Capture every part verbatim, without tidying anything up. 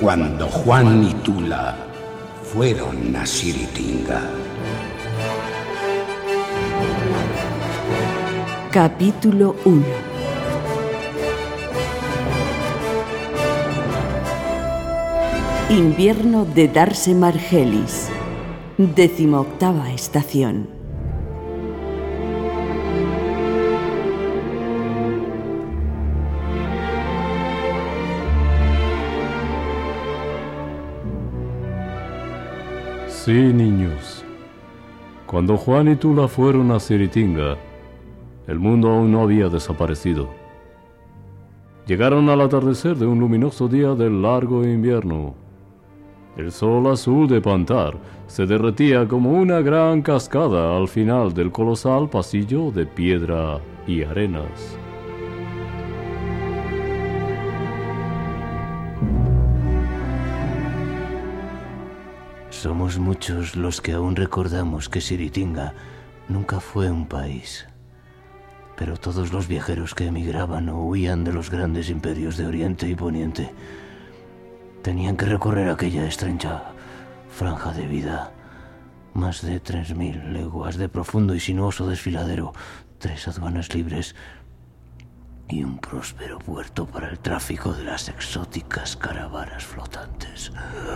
cuando Juan y Tula fueron a Siritinga. Capítulo uno. Invierno de Darse Margelis. Decimoctava estación. Sí, niños. Cuando Juan y Tula fueron a Siritinga, el mundo aún no había desaparecido. Llegaron al atardecer de un luminoso día del largo invierno. El sol azul de Pantar se derretía como una gran cascada al final del colosal pasillo de piedra y arenas. Somos muchos los que aún recordamos que Siritinga nunca fue un país. Pero todos los viajeros que emigraban o huían de los grandes imperios de Oriente y Poniente tenían que recorrer aquella estrecha franja de vida. Más de tres mil leguas de profundo y sinuoso desfiladero, tres aduanas libres y un próspero puerto para el tráfico de las exóticas caravanas flotantes.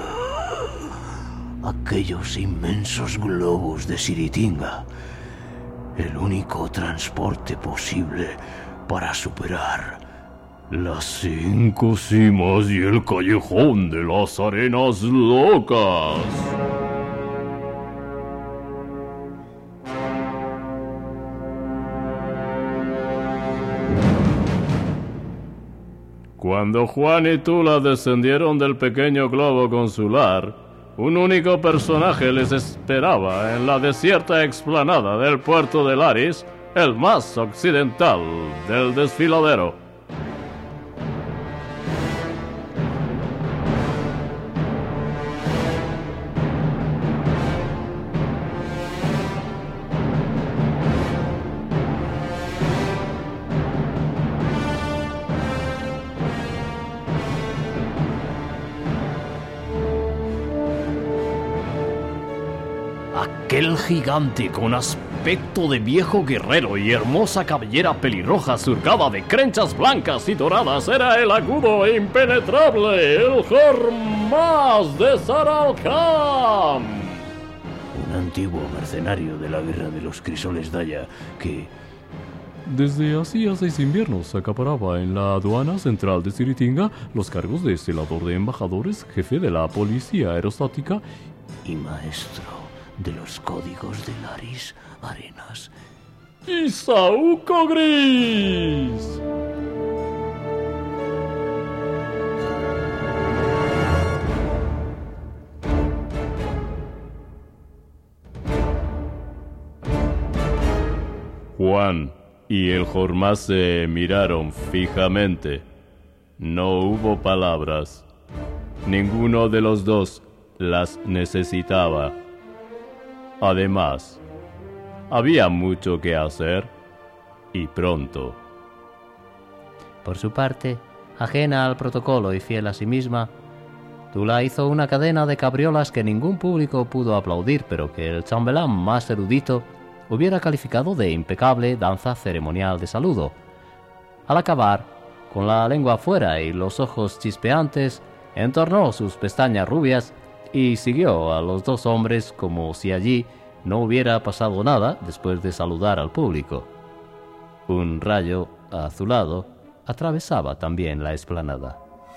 Aquellos inmensos globos de Siritinga, el único transporte posible para superar las cinco cimas y el callejón de las arenas locas. Cuando Juan y Tula descendieron del pequeño globo consular, un único personaje les esperaba en la desierta explanada del puerto de Laris, el más occidental del desfiladero. Aquel gigante con aspecto de viejo guerrero y hermosa cabellera pelirroja surcada de crenchas blancas y doradas era el agudo e impenetrable, el Hormaz de Saralkham. Un antiguo mercenario de la guerra de los Crisoles Daya que desde hacía seis inviernos acaparaba en la aduana central de Siritinga los cargos de celador de embajadores, jefe de la policía aerostática y maestro de los códigos de Laris Arenas. ¡Y Saúco Gris! Juan y el Hormaz se miraron fijamente. No hubo palabras. Ninguno de los dos las necesitaba. Además, había mucho que hacer, y pronto. Por su parte, ajena al protocolo y fiel a sí misma, Tula hizo una cadena de cabriolas que ningún público pudo aplaudir, pero que el chambelán más erudito hubiera calificado de impecable danza ceremonial de saludo. Al acabar, con la lengua afuera y los ojos chispeantes, entornó sus pestañas rubias y siguió a los dos hombres como si allí no hubiera pasado nada después de saludar al público. Un rayo azulado atravesaba también la explanada.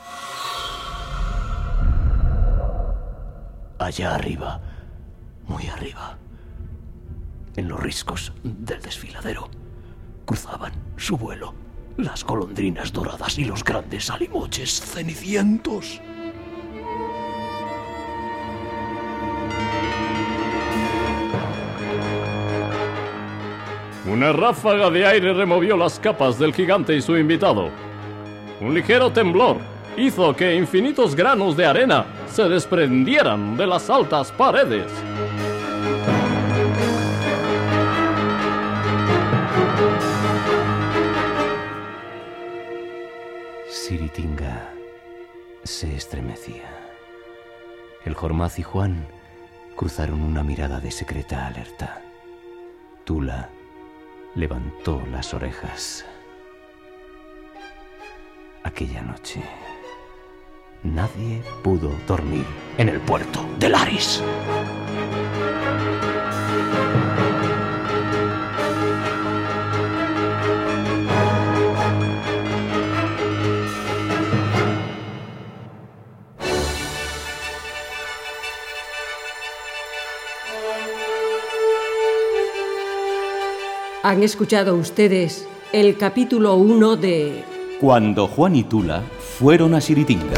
Allá arriba, muy arriba, en los riscos del desfiladero, cruzaban su vuelo las golondrinas doradas y los grandes alimoches cenicientos. Una ráfaga de aire removió las capas del gigante y su invitado. Un ligero temblor hizo que infinitos granos de arena se desprendieran de las altas paredes. Siritinga se estremecía. El Jormaz y Juan cruzaron una mirada de secreta alerta. Tula levantó las orejas. Aquella noche, nadie pudo dormir en el puerto de Laris. Han escuchado ustedes el capítulo uno de... Cuando Juan y Tula fueron a Siritinga.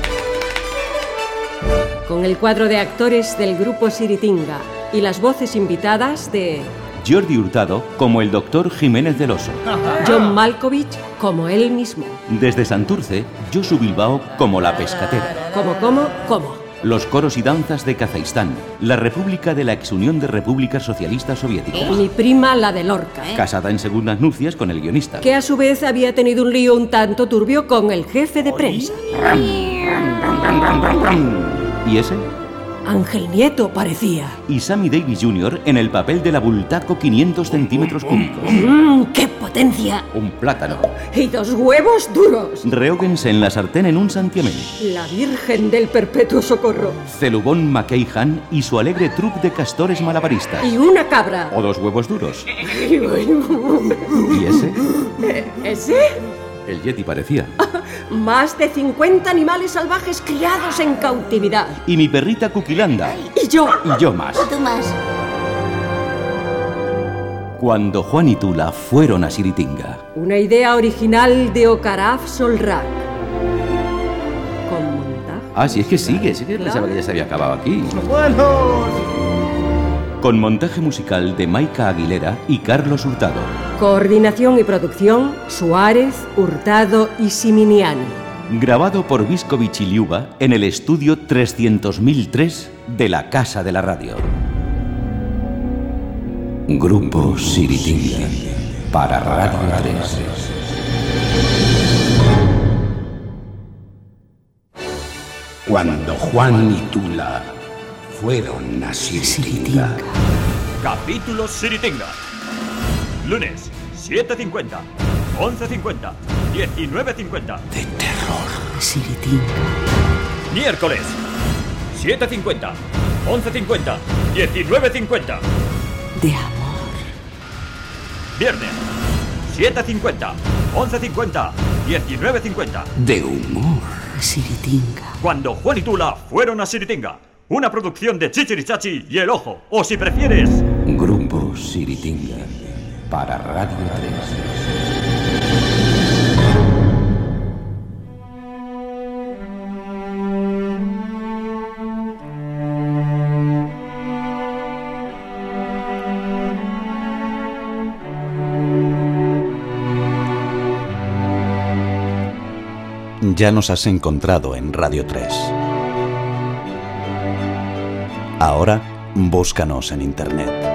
Con el cuadro de actores del grupo Siritinga y las voces invitadas de... Jordi Hurtado como el doctor Jiménez del Oso. John Malkovich como él mismo. Desde Santurce, Josu Bilbao como la pescatera. Como, como, como. Los coros y danzas de Kazajistán, la república de la exunión de repúblicas socialistas soviéticas. Mi prima, la de Lorca. Casada en segundas nupcias con el guionista. Que a su vez había tenido un lío un tanto turbio con el jefe de prensa. ¿Y ese? Ángel Nieto parecía. Y Sammy Davis junior en el papel del abultaco quinientos centímetros cúbicos. ¡Mmm, qué potencia! Un plátano. Y dos huevos duros. Rehóguense en la sartén en un santiamén. La Virgen del Perpetuo Socorro. Celubón McKayhan y su alegre troupe de castores malabaristas. Y una cabra. O dos huevos duros. ¿Y ese? ¿Ese? El Yeti parecía. Más de cincuenta animales salvajes criados en cautividad. Y mi perrita Kukilanda. Y yo. Y yo más. Tú más. Cuando Juan y Tula fueron a Siritinga. Una idea original de Okaraf Solrak. Con montaje. Ah, sí, es que sigue. Sí que pensaba que ya se había acabado aquí. ¡Buenos! Con montaje musical de Maika Aguilera y Carlos Hurtado. Coordinación y producción, Suárez, Hurtado y Siminiani. Grabado por Viscovich y Liuba en el estudio trescientos mil tres de la Casa de la Radio. Grupo Siritinga para Radio tres. Cuando Juan y Tula fueron a Siritinga. Capítulo Siritinga. Lunes, siete cincuenta, once cincuenta, diecinueve cincuenta. De terror, Siritinga. Miércoles, siete cincuenta, once cincuenta, diecinueve cincuenta. De amor. Viernes, siete cincuenta, once cincuenta, diecinueve cincuenta. De humor, Siritinga. Cuando Juan y Tula fueron a Siritinga. Una producción de Chichirichachi y El Ojo. O si prefieres... Grupo Siritinga para Radio tres. Ya nos has encontrado en Radio tres. Ahora, búscanos en Internet.